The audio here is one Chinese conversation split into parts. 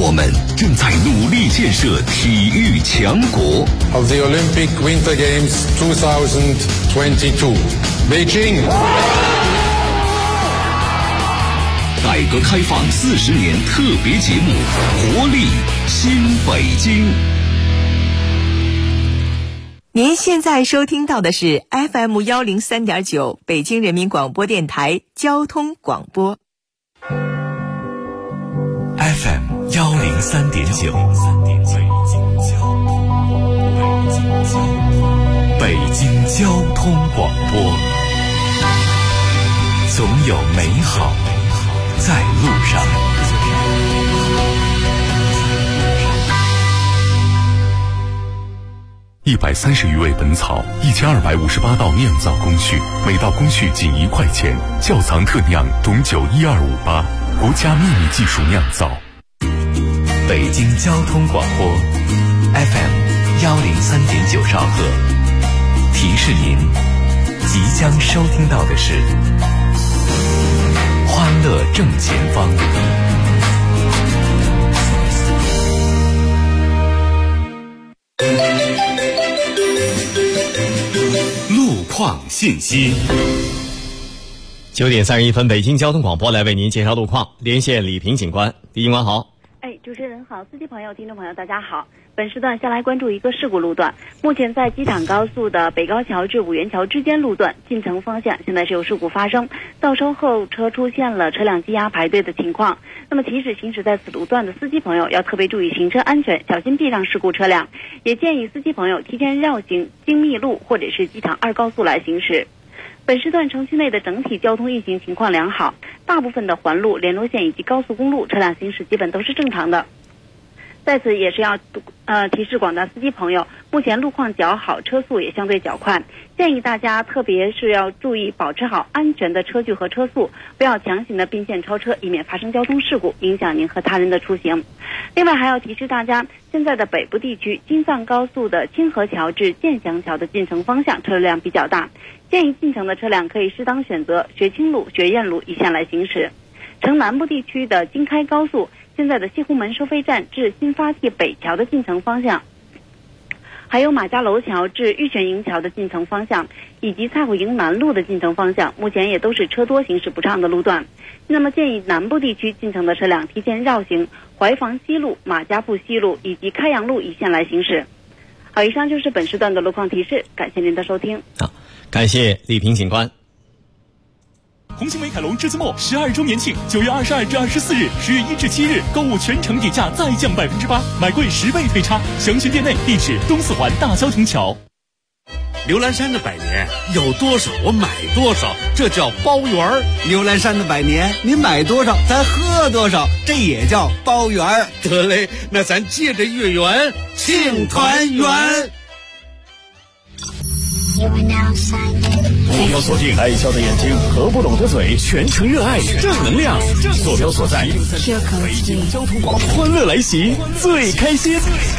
我们正在努力建设体育强国。 Of the Olympic Winter Games 2022, Beijing。 改革开放40年特别节目《活力新北京》。 您现在收听到的是 FM 103.9北京人民广播电台交通广播。 FM 103.9，北京交通广播，总有美好在路上。130余味本草，1258道酿造工序，每道工序仅1块钱。窖藏特酿董酒12588，国家秘密技术酿造。北京交通广播 FM 103.9兆赫，提示您即将收听到的是欢乐正前方。路况信息。 9点31分，北京交通广播来为您介绍路况，连线李平警官。李警官好。 主持人好，司机朋友、听众朋友大家好。本时段下来关注一个事故路段，目前在机场高速的北高桥至五元桥之间路段进城方向现在是有事故发生，倒车后车出现了车辆积压排队的情况。那么提示行驶在此路段的司机朋友要特别注意行车安全，小心避让事故车辆，也建议司机朋友提前绕行京密路或者是机场2高速来行驶。本时段城区内的整体交通运行情况良好，大部分的环路、联络线以及高速公路车辆行驶基本都是正常的。在此也是要提示广大司机朋友，目前路况较好，车速也相对较快，建议大家特别是要注意保持好安全的车距和车速，不要强行的并线超车，以免发生交通事故，影响您和他人的出行。另外还要提示大家，现在的北部地区京藏高速的清河桥至建祥桥的进城方向车辆比较大，建议进城的车辆可以适当选择学清路、学院路一线来行驶。城南部地区的京开高速现在的西湖门收费站至新发地北桥的进城方向，还有马家楼桥至玉泉营桥的进城方向，以及蔡虎营南路的进城方向，目前也都是车多行驶不畅的路段。那么建议南部地区进城的车辆提前绕行怀房西路、马家铺西路以及开阳路一线来行驶。好，以上就是本时段的路况提示，感谢您的收听。 好，感谢李平警官。 红星美凯龙至今末12周年庆，9月22至24日，10月1至7日，购物全程底价再降8%，买贵10倍退差。详询店内，地址东四环大交通桥。 刘兰山的百年有多少我买多少，这叫包圆儿。 刘兰山的百年，你买多少咱喝多少，这也叫包圆儿。 得嘞，那咱借着月圆庆团圆。 目标锁定爱笑的眼睛和不懂的嘴，全程热爱正能量。坐标所在北京交通广播，欢乐来袭，最开心。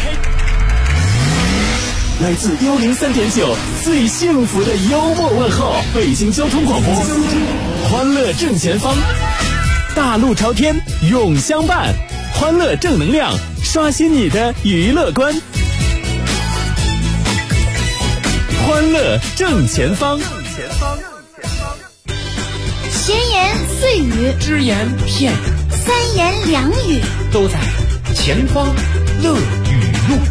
来自103.9最幸福的幽默问候，北京交通广播，欢乐正前方，大路朝天永相伴，欢乐正能量，刷新你的娱乐观。欢乐正前方， 闲言碎语， 只言片语， 三言两语， 都在前方乐语录。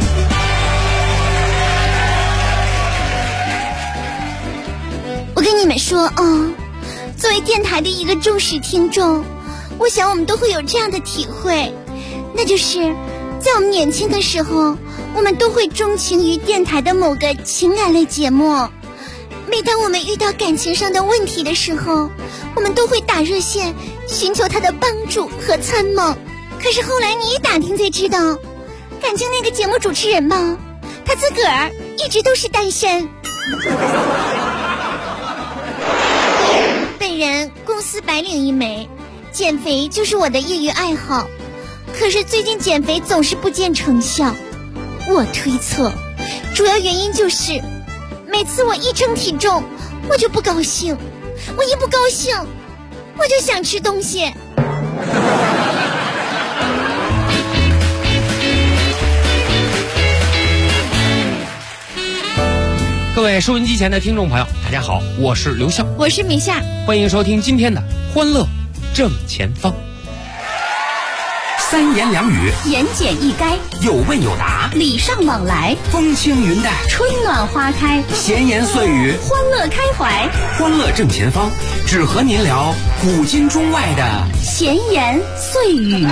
我跟你们说作为电台的一个忠实听众，我想我们都会有这样的体会，那就是在我们年轻的时候，我们都会钟情于电台的某个情感类节目。每当我们遇到感情上的问题的时候，我们都会打热线寻求他的帮助和参谋。可是后来你一打听才知道，感情那个节目主持人吧，他自个儿一直都是单身。本人公司白领一枚，减肥就是我的业余爱好，可是最近减肥总是不见成效。我推测主要原因就是每次我一称体重我就不高兴，我一不高兴我就想吃东西。 位收音机前的听众朋友，大家好，我是刘笑， 我是米夏， 欢迎收听今天的欢乐正前方。 三言两语， 言简意赅， 有问有答， 礼尚往来， 风轻云淡， 春暖花开， 闲言碎语， 欢乐开怀。 欢乐正前方，只和您聊古今中外的闲言碎语。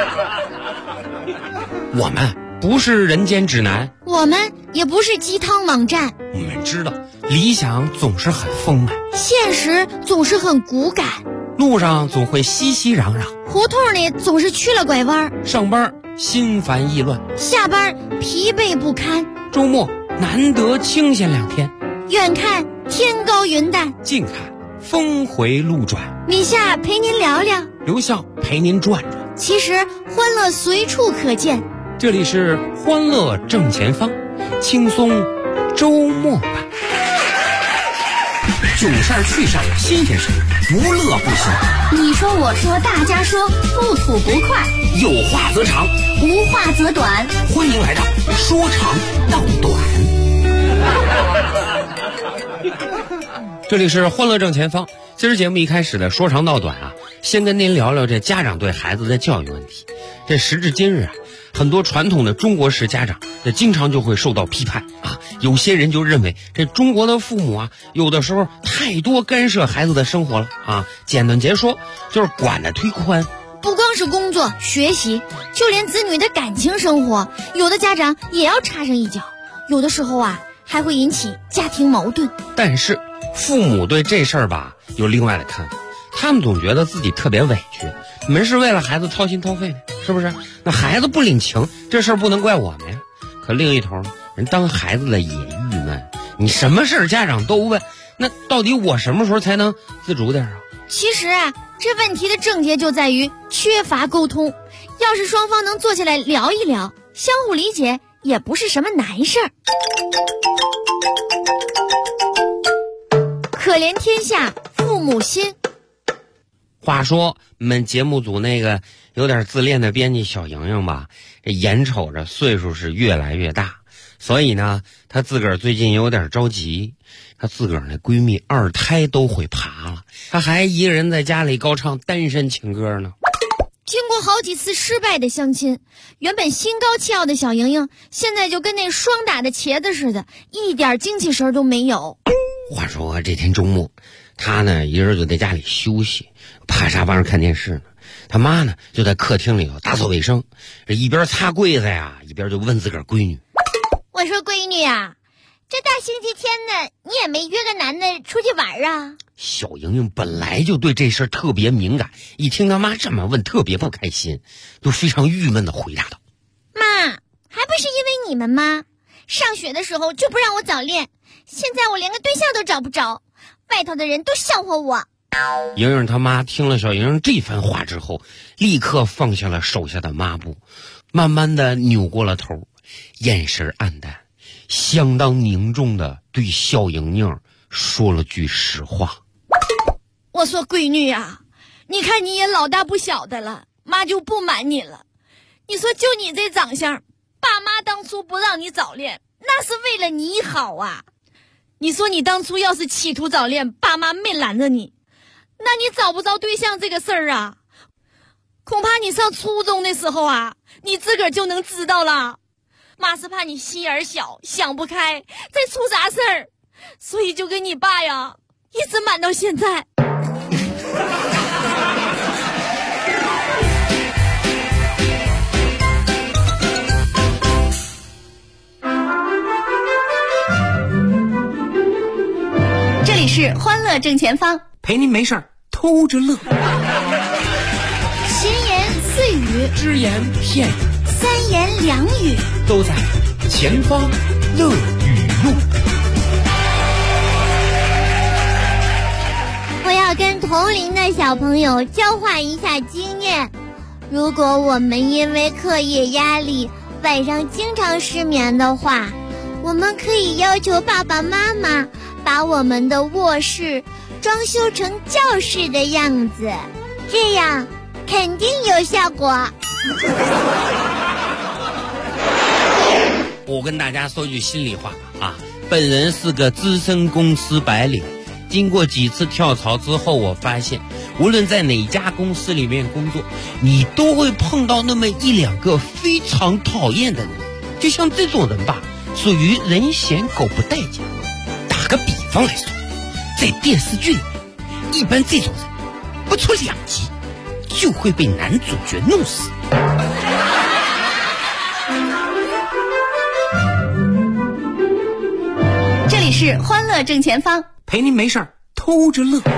我们不是人间指南， 我们也不是鸡汤网站。 我们知道理想总是很丰满， 现实总是很骨感， 路上总会熙熙攘攘， 胡同里总是曲了拐弯， 上班心烦意乱， 下班疲惫不堪， 周末难得清闲2天， 远看天高云淡， 近看峰回路转。 米夏陪您聊聊， 刘笑陪您转转。 其实欢乐随处可见， 这里是欢乐正前方，轻松周末版。 囧事儿趣事儿新鲜事儿，不乐不行。 你说我说大家说，不吐不快， 有话则长， 无话则短。 欢迎来到说长道短。 这里是欢乐正前方。今儿节目一开始的说长道短啊，先跟您聊聊这家长对孩子的教育问题。这时至今日啊，很多传统的中国式家长这经常就会受到批判啊。有些人就认为这中国的父母啊，有的时候太多干涉孩子的生活了啊。简短截说，就是管得忒宽。 不光是工作学习，就连子女的感情生活，有的家长也要插上一脚，有的时候啊还会引起家庭矛盾。 但是父母对这事儿吧有另外的看法，他们总觉得自己特别委屈，你们是为了孩子掏心掏肺的，是不是？那孩子不领情，这事儿不能怪我们呀。可另一头呢，人当孩子的也郁闷，你什么事儿家长都问，那到底我什么时候才能自主点啊？ 其实啊，这问题的症结就在于缺乏沟通。要是双方能坐下来聊一聊，相互理解，也不是什么难事儿。可怜天下父母心。 话说我们节目组那个有点自恋的编辑小莹莹吧，这眼瞅着岁数是越来越大，所以呢她自个儿最近有点着急。她自个儿那闺蜜2胎都会爬了，她还一个人在家里高唱单身情歌呢。 经过好几次失败的相亲，原本心高气傲的小莹莹现在就跟那霜打的茄子似的，一点精气神都没有。 话说这天周末，她呢一人就在家里休息，趴沙发上看电视呢。她妈呢就在客厅里头打扫卫生，这一边擦柜子呀，一边就问自个儿闺女：“ 我说闺女啊，这大星期天的，你也没约个男的出去玩啊？” 小莹莹本来就对这事儿特别敏感，一听她妈这么问，特别不开心，就非常郁闷地回答道：“ 妈，还不是因为你们吗？上学的时候就不让我早恋，现在我连个对象都找不着，外头的人都笑话我。” 莹莹她妈听了小莹莹这番话之后，立刻放下了手下的抹布，慢慢地扭过了头，眼神黯淡，相当凝重地对小莹莹说了句实话：“ 我说闺女啊，你看你也老大不小的了，妈就不瞒你了。你说就你这长相，爸妈当初不让你早恋，那是为了你好啊。你说你当初要是企图早恋，爸妈没拦着你，那你找不着对象这个事儿啊，恐怕你上初中的时候啊，你自个儿就能知道了。妈是怕你心眼小，想不开，再出啥事儿，所以就跟你爸呀一直瞒到现在。”这里是欢乐正前方， 陪您没事儿偷着乐。 闲言碎语， 只言片语， 三言两语， 都在前方乐语录。 我要跟同龄的小朋友交换一下经验。如果我们因为课业压力晚上经常失眠的话，我们可以要求爸爸妈妈把我们的卧室装修成教室的样子，这样肯定有效果。 我跟大家说句心里话啊， 本人是个资深公司白领，经过几次跳槽之后，我发现无论在哪家公司里面工作，你都会碰到那么一两个非常讨厌的人。就像这种人吧，属于人嫌狗不待见。打个比方来说，在电视剧里面，一般这种人不出2集就会被男主角弄死。 这里是欢乐正前方， 陪您没事儿偷着乐。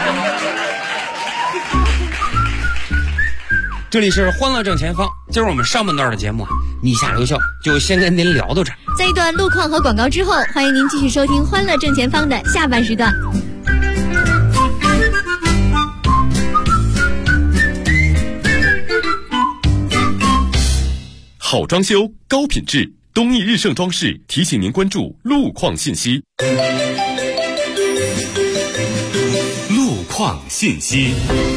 这里是欢乐正前方，今儿我们上半段的节目啊，你下留校就先跟您聊到这儿。 在一段路况和广告之后，欢迎您继续收听欢乐正前方的下半时段。 好装修，高品质，东义日盛装饰提醒您关注路况信息。路况信息。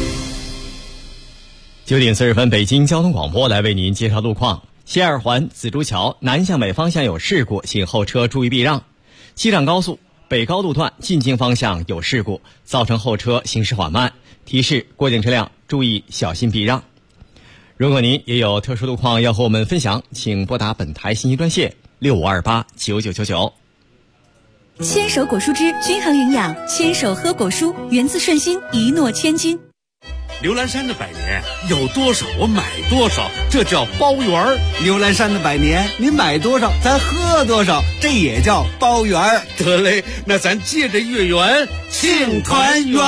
9点40分，北京交通广播来为您介绍路况。西二环紫竹桥南向北方向有事故，请后车注意避让。西藏高速北高路段进京方向有事故，造成后车行驶缓慢，提示过境车辆注意小心避让。如果您也有特殊路况要和我们分享，请拨打本台信息专线65289999。 牵手果蔬汁均衡营养，牵手喝果蔬，源自顺心，一诺千金。 刘兰山的百年有多少我买多少，这叫包圆儿。 刘兰山的百年，你买多少咱喝多少，这也叫包圆儿。 得嘞，那咱借着月圆庆团圆。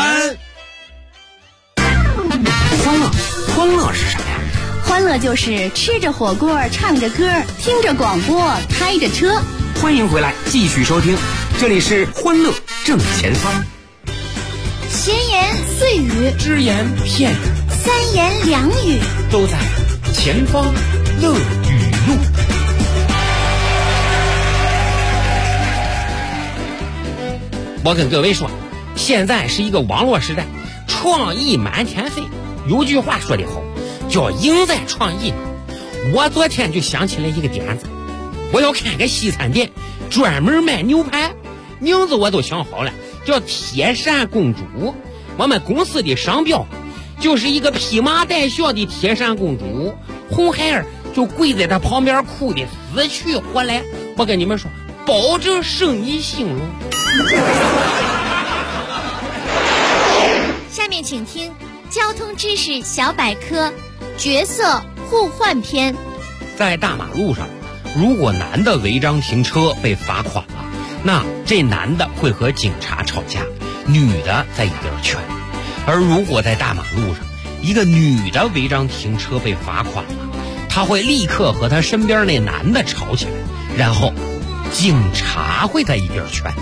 欢乐是啥呀？ 欢乐就是吃着火锅，唱着歌，听着广播，开着车。 欢迎回来，继续收听，这里是欢乐正前方。 闲言碎语， 只言片语， 三言两语， 都在前方乐语录。 我跟各位说，现在是一个网络时代，创意满天飞。有句话说得好，叫赢在创意。我昨天就想起了一个点子，我要开个西餐店，专门卖牛排，名字我都想好了，叫铁扇公主。我们公司的商标就是一个披麻戴孝的铁扇公主，红孩儿就跪在她旁边哭的死去活来。我跟你们说，保证生意兴隆。 下面请听交通知识小百科，角色互换篇。 在大马路上，如果男的违章停车被罚款了，那这男的会和警察吵架，女的在一边劝。而如果在大马路上，一个女的违章停车被罚款了，她会立刻和她身边那男的吵起来，然后警察会在一边劝。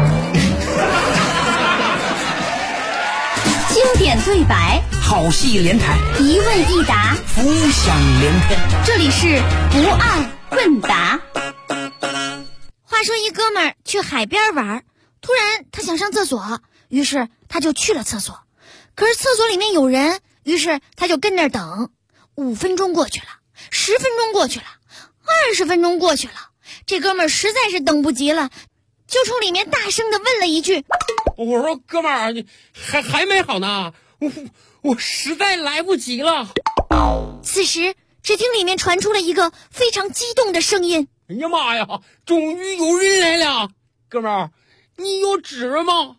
经典对白， 好戏连台， 一问一答， 浮想联翩。 这里是不二问答。 话说一哥们儿去海边玩，突然他想上厕所，于是他就去了厕所。可是厕所里面有人，于是他就跟那儿等。5分钟过去了，10分钟过去了，20分钟过去了，这哥们儿实在是等不及了，就冲里面大声的问了一句： 我说哥们儿，你还没好呢，我实在来不及了。 此时只听里面传出了一个非常激动的声音： 哎呀妈呀，终于有人来了！哥们儿，你有纸吗？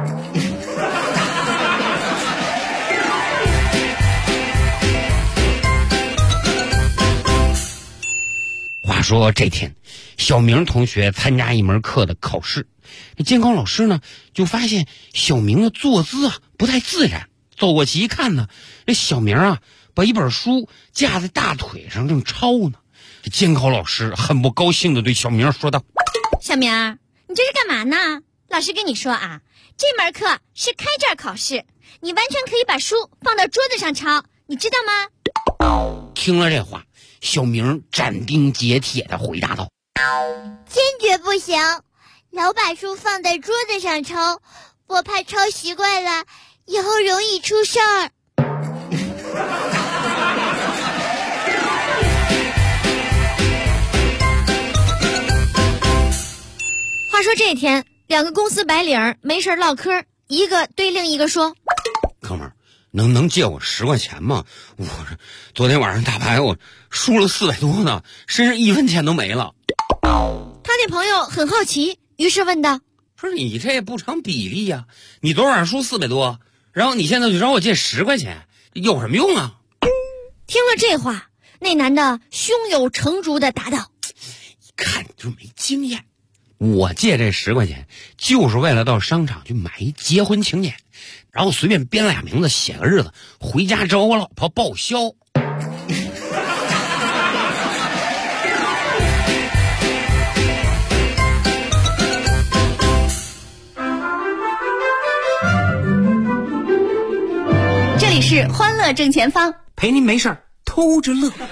话说这天，小明同学参加一门课的考试，监考老师呢就发现小明的坐姿啊不太自然，走过去一看呢，这小明啊把一本书架在大腿上正抄呢。这监考老师很不高兴地对小明说道： 小明，你这是干嘛呢？老师跟你说啊，这门课是开卷考试，你完全可以把书放到桌子上抄，你知道吗？ 听了这话，小明斩钉截铁地回答道： 坚决不行，老把书放在桌子上抄，我怕抄习惯了以后容易出事儿。话说说这天2个公司白领没事唠嗑，一个对另一个说： 哥们儿，能借我10块钱吗？我昨天晚上打牌我输了400多呢，身上1分钱都没了。 他那朋友很好奇，于是问道： 说你这也不成比例呀，你昨晚上输400多，然后你现在就找我借10块钱，有什么用啊？ 听了这话，那男的胸有成竹地答道： 一看你就没经验，我借这10块钱就是为了到商场去买一结婚请柬，然后随便编俩名字写个日子，回家找我老婆报销。 这里是欢乐正前方， 陪您没事偷着乐。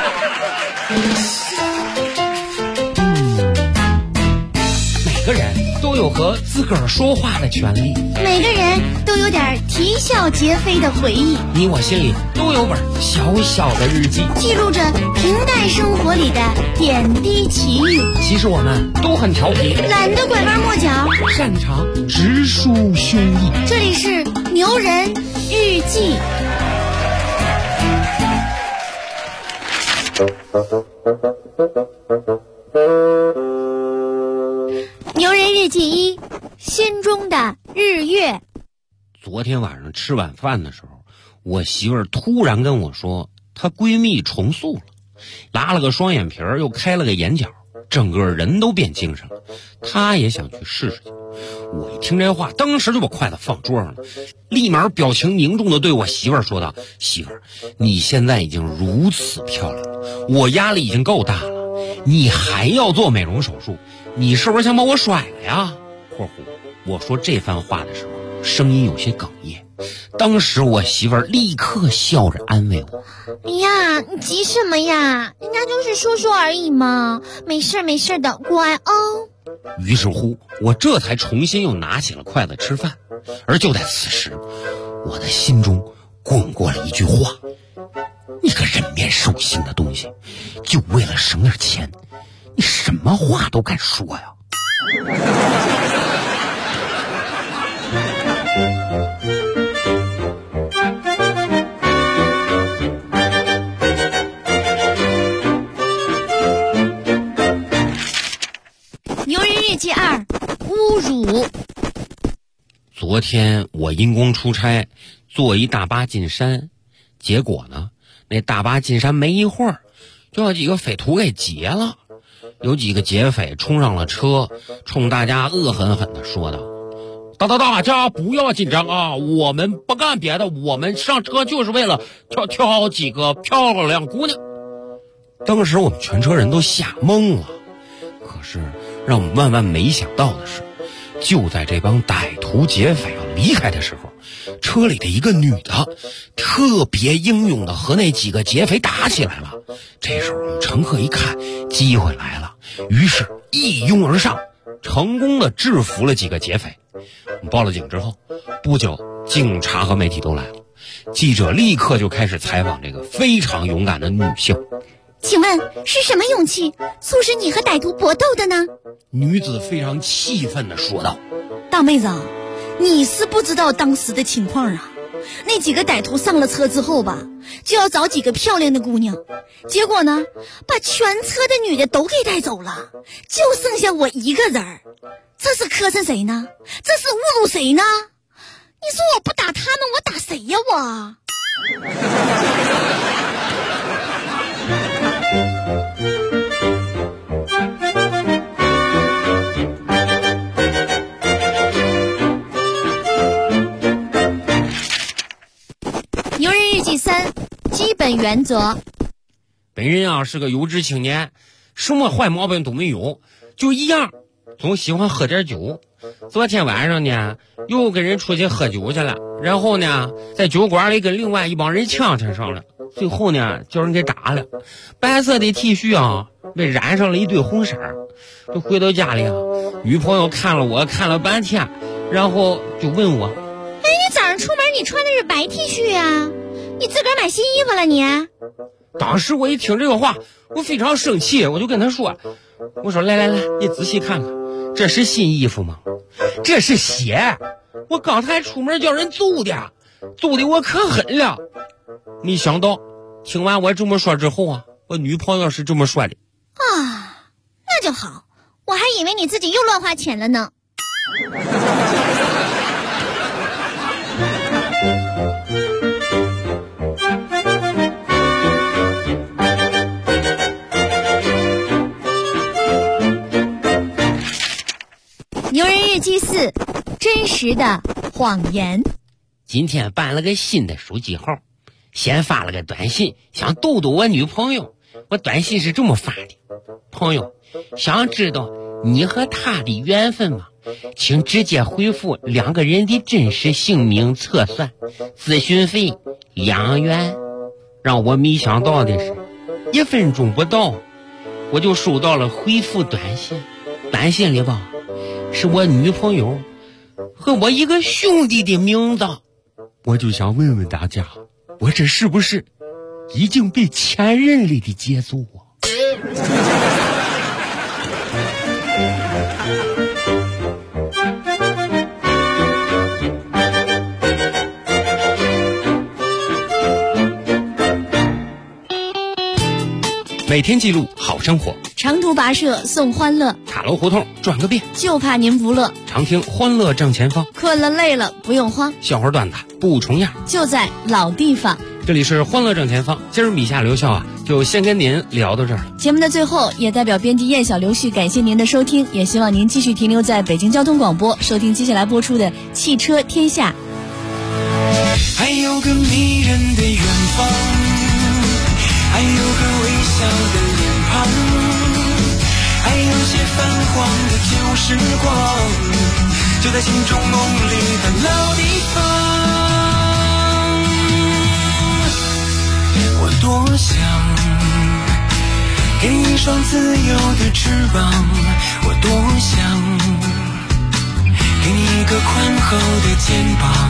每个人都有和自个儿说话的权利， 每个人都有点啼笑皆非的回忆， 你我心里都有本小小的日记， 记录着平淡生活里的点滴奇遇。 其实我们都很调皮， 懒得拐弯抹角， 擅长直抒胸臆。 这里是牛人日记。牛人日记1，心中的日月。 昨天晚上吃晚饭的时候，我媳妇儿突然跟我说她闺蜜重塑了，拉了个双眼皮儿，又开了个眼角，整个人都变精神了，她也想去试试去。我一听这话，当时就把筷子放桌上了，立马表情凝重地对我媳妇儿说道：媳妇儿，你现在已经如此漂亮了，我压力已经够大了，你还要做美容手术，你是不是想把我甩了呀？括弧，我说这番话的时候声音有些哽咽，当时我媳妇儿立刻笑着安慰我： 哎呀，你急什么呀？人家就是说说而已嘛，没事没事的，乖哦。 于是乎，我这才重新又拿起了筷子吃饭。而就在此时，我的心中滚过了一句话：你个人面兽心的东西，就为了省点钱，你什么话都敢说呀！ 牛人日记2，侮辱。 昨天我因公出差，坐一大巴进山，结果呢，那大巴进山没一会儿，就有几个匪徒给劫了。有几个劫匪冲上了车，冲大家恶狠狠地说道：大家不要紧张啊，我们不干别的，我们上车就是为了挑几个漂亮姑娘。当时我们全车人都吓懵了，可是让我们万万没想到的是，就在这帮歹徒劫匪要离开的时候，车里的一个女的特别英勇的和那几个劫匪打起来了。这时候我们乘客一看机会来了，于是一拥而上，成功的制服了几个劫匪。我们报了警之后，不久警察和媒体都来了，记者立刻就开始采访这个非常勇敢的女性。 请问是什么勇气促使你和歹徒搏斗的呢？ 女子非常气愤地说道： 大妹子，你是不知道当时的情况啊。那几个歹徒上了车之后吧，就要找几个漂亮的姑娘，结果呢，把全车的女的都给带走了，就剩下我一个人儿。这是磕碜谁呢？这是侮辱谁呢？你说我不打他们，我打谁呀我？ 牛人日记3，基本原则。 本人啊是个有志青年，什么坏毛病都没有，就一样，总喜欢喝点酒。昨天晚上呢，又跟人出去喝酒去了，然后呢，在酒馆里跟另外一帮人呛上了，最后呢，叫人给打了。白色的 T 恤啊，被染上了一堆红色。就回到家里啊，女朋友看了我看了半天，然后就问我： 哎，你早上出门你穿的是白 T 恤啊？你自个儿买新衣服了你？ 当时我一听这个话，我非常生气，我就跟他说，我说来，你仔细看看，这是新衣服吗？这是鞋，我刚才出门叫人揍的我可狠了。没想到听完我这么说之后啊，我女朋友是这么说的啊，那就好，我还以为你自己又乱花钱了呢。牛人日记4，真实的谎言。 今天办了个新的手机号，先发了个短信，想逗逗我女朋友。我短信是这么发的：朋友，想知道你和他的缘分吗？请直接回复2个人的真实姓名测算，咨询费2元。让我没想到的是，1分钟不到，我就收到了回复短信。短信里吧，是我女朋友和我一个兄弟的名字。我就想问问大家，我这是不是已经被前任里的节奏啊？每天记录好生活， 长途跋涉送欢乐， 塔楼胡同转个遍， 就怕您不乐。 常听欢乐正前方， 困了累了不用慌， 笑话段子不重样， 就在老地方。 这里是欢乐正前方，今儿米夏留校啊，就先跟您聊到这儿了。 节目的最后，也代表编辑燕小刘旭感谢您的收听，也希望您继续停留在北京交通广播，收听接下来播出的汽车天下。 还有个迷人的远方，还有个微笑的脸庞，还有些泛黄的旧时光，就在心中梦里的老地方。我多想给你一双自由的翅膀，我多想给你一个宽厚的肩膀，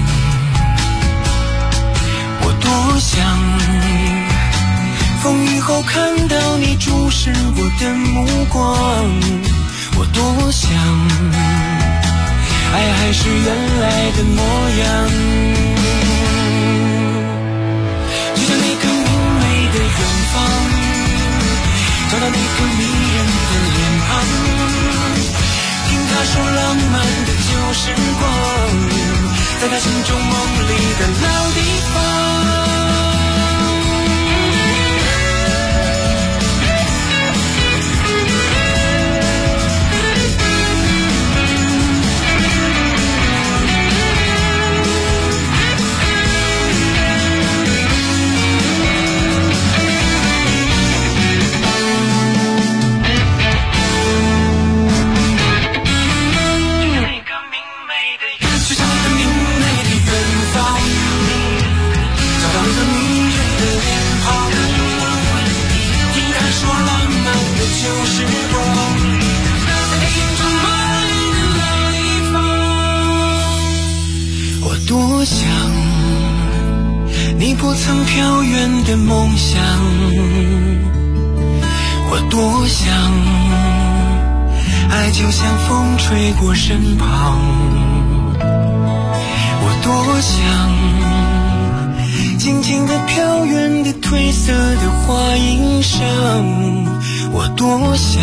我多想风雨后看到你注视我的目光，我多想爱还是原来的模样，就像那个明媚的远方，找到那个迷人的脸庞，听他说浪漫的旧时光，在他心中梦里的老地方。多想你不曾飘远的梦想，我多想爱就像风吹过身旁，我多想静静地飘远的褪色的花衣裳，我多想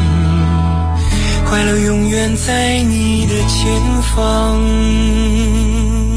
快乐永远在你的前方。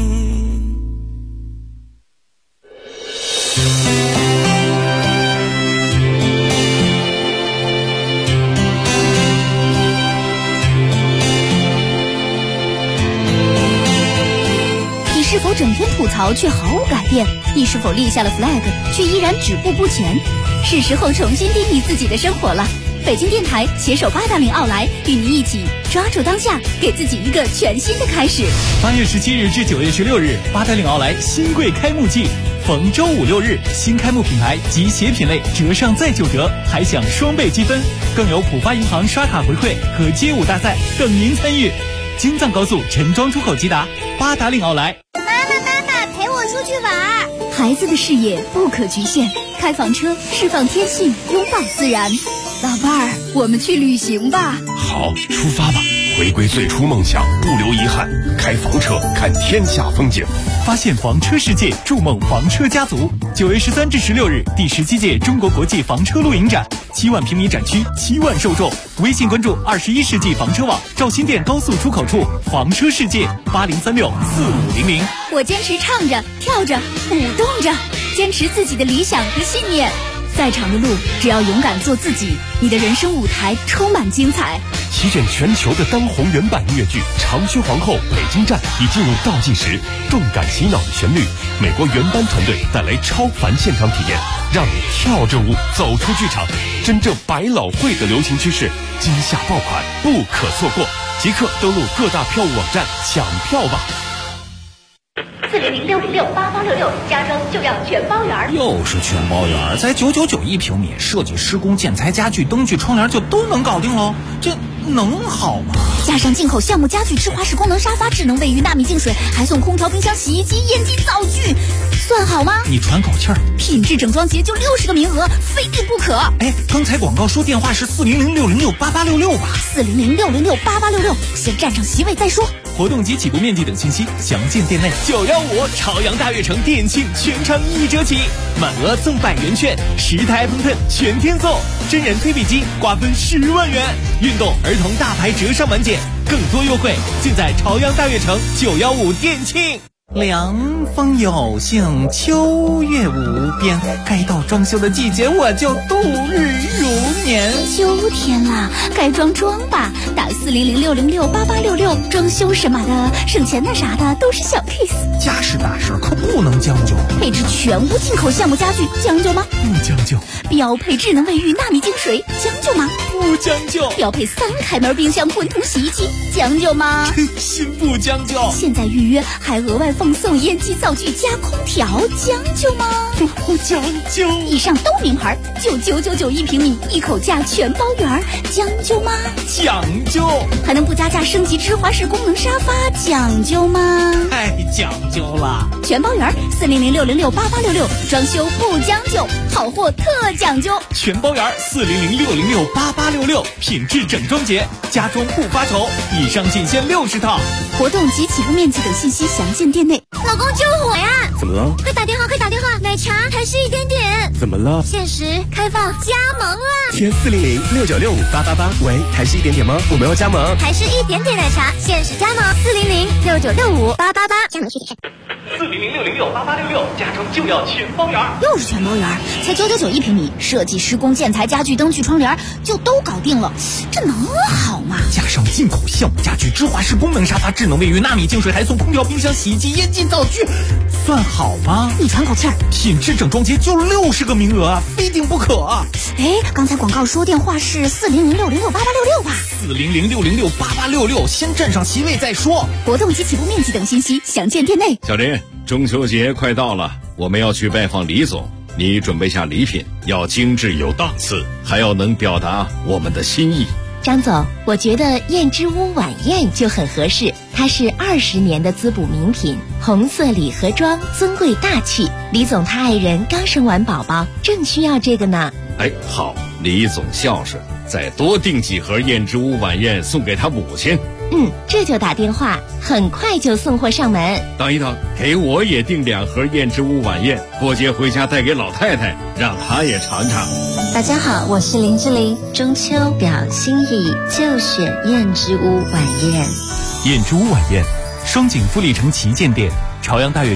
是否整天吐槽却毫无改变？你是否立下了 flag 却依然止步不前？是时候重新定义自己的生活了。北京电台携手880奥莱，与您一起抓住当下，给自己一个全新的开始。 8月17日至9月16日，880奥莱新贵开幕季，逢周5、6日，新开幕品牌及鞋品类折上再9折，还享双倍积分，更有浦发银行刷卡回馈和街舞大赛等您参与。京藏高速陈庄出口即达，880奥莱。 妈妈，陪我出去玩。 孩子的视野不可局限，开房车释放天性，拥抱自然。老伴儿，我们去旅行吧。 好，出发吧，回归最初梦想，不留遗憾。开房车，看天下风景， 发现房车世界，筑梦房车家族。9月13至16日，第17届中国国际房车露营展，7万平米展区，7万受众。微信关注21世纪房车网，赵新店高速出口处房车世界80364500。 我坚持唱着、跳着、舞动着，坚持自己的理想和信念。再长的路，只要勇敢做自己，你的人生舞台充满精彩。 席卷全球的当红原版音乐剧《长须皇后》北京站已进入倒计时，动感洗脑的旋律，美国原班团队带来超凡现场体验，让你跳着舞走出剧场。真正百老汇的流行趋势，今夏爆款不可错过，即刻登录各大票务网站抢票吧。 400-606-8866，家装就要全包圆。 又是全包圆，才999一平米，设计、施工、建材、家具、灯具、窗帘就都能搞定喽，这能好吗？ 加上进口橡木家具、智华式功能沙发、智能卫浴、纳米净水，还送空调、冰箱、洗衣机、烟机、灶具，算好吗？ 你喘口气儿。 品质整装节就60个名额，非订不可。 哎，刚才广告说电话是400-606-8866吧 ？400-606-8866，先占上席位再说。 活动及起步面积等信息详见店内。915朝阳大悦城店庆全场1折起，满额赠100元券，10台 iPhone X 全天送，真人推背机瓜分10万元，运动儿童大牌折上满减，更多优惠尽在朝阳大悦城915店庆。 凉风有幸，秋月无边，该到装修的季节，我就度日如年。 秋天啦，该装吧，打400-606-8866，装修什么的，省钱的啥的都是小 case。 家事大事可不能将就。 配置全屋进口橡木家具，将就吗？ 不将就。 标配智能卫浴、纳米净水，将就吗？ 不将就。 标配3开门冰箱、滚筒洗衣机，将就吗？ 心不将就。 现在预约还额外奉送烟机、灶具加空调，将就吗？ 不将就。 以上都名牌，99991平米，一口价全包圆，将就吗？ 讲究。 还能不加价升级芝华士功能沙发，讲究吗？ 太讲究了。 全包圆，400-606-8866，装修不将就，好货特讲究。 全包圆，400-606-8866，品质整装节，家装不发愁，以上仅限60套。 活动及起步面积等信息详见店内。 老公救火呀！ 怎么了？ 快打电话！奶茶还是1点点。 怎么了？ 限时开放加盟了。 填400-696-5888，喂，台式1点点吗？我们要加盟。 台式1点点奶茶限时加盟，400-6965-888，加盟具体看。 400-606-8866，加装就要全包圆。 又是全包圆，才999一平米，设计、施工、建材、家具、灯具、窗帘就都搞定了，这能好吗？ 加上进口橡木家具、芝华士功能沙发、智能卫浴、纳米净水，还送空调、冰箱、洗衣机、烟机、灶具，算好吗？ 你喘口气儿。 品质整装节就60个名额，非订不可。 哎，刚才广告说电话是400-606-8866吧 ？400-606-8866，先占上席位再说。 活动及起步面积等信息详见店内。 小林，中秋节快到了，我们要去拜访李总，你准备下礼品，要精致有档次，还要能表达我们的心意。 张总，我觉得燕之屋晚宴就很合适，它是20年的滋补名品，红色礼盒装，尊贵大气。李总他爱人刚生完宝宝，正需要这个呢。 哎，好，李总孝顺，再多订几盒燕之屋晚宴送给他母亲。 这就打电话，很快就送货上门。 等一等，给我也订2盒燕之屋晚宴，过节回家带给老太太，让她也尝尝。 大家好，我是林志玲，中秋表心意就选燕之屋晚宴。 燕之屋晚宴，双井富力城旗舰店，朝阳大悦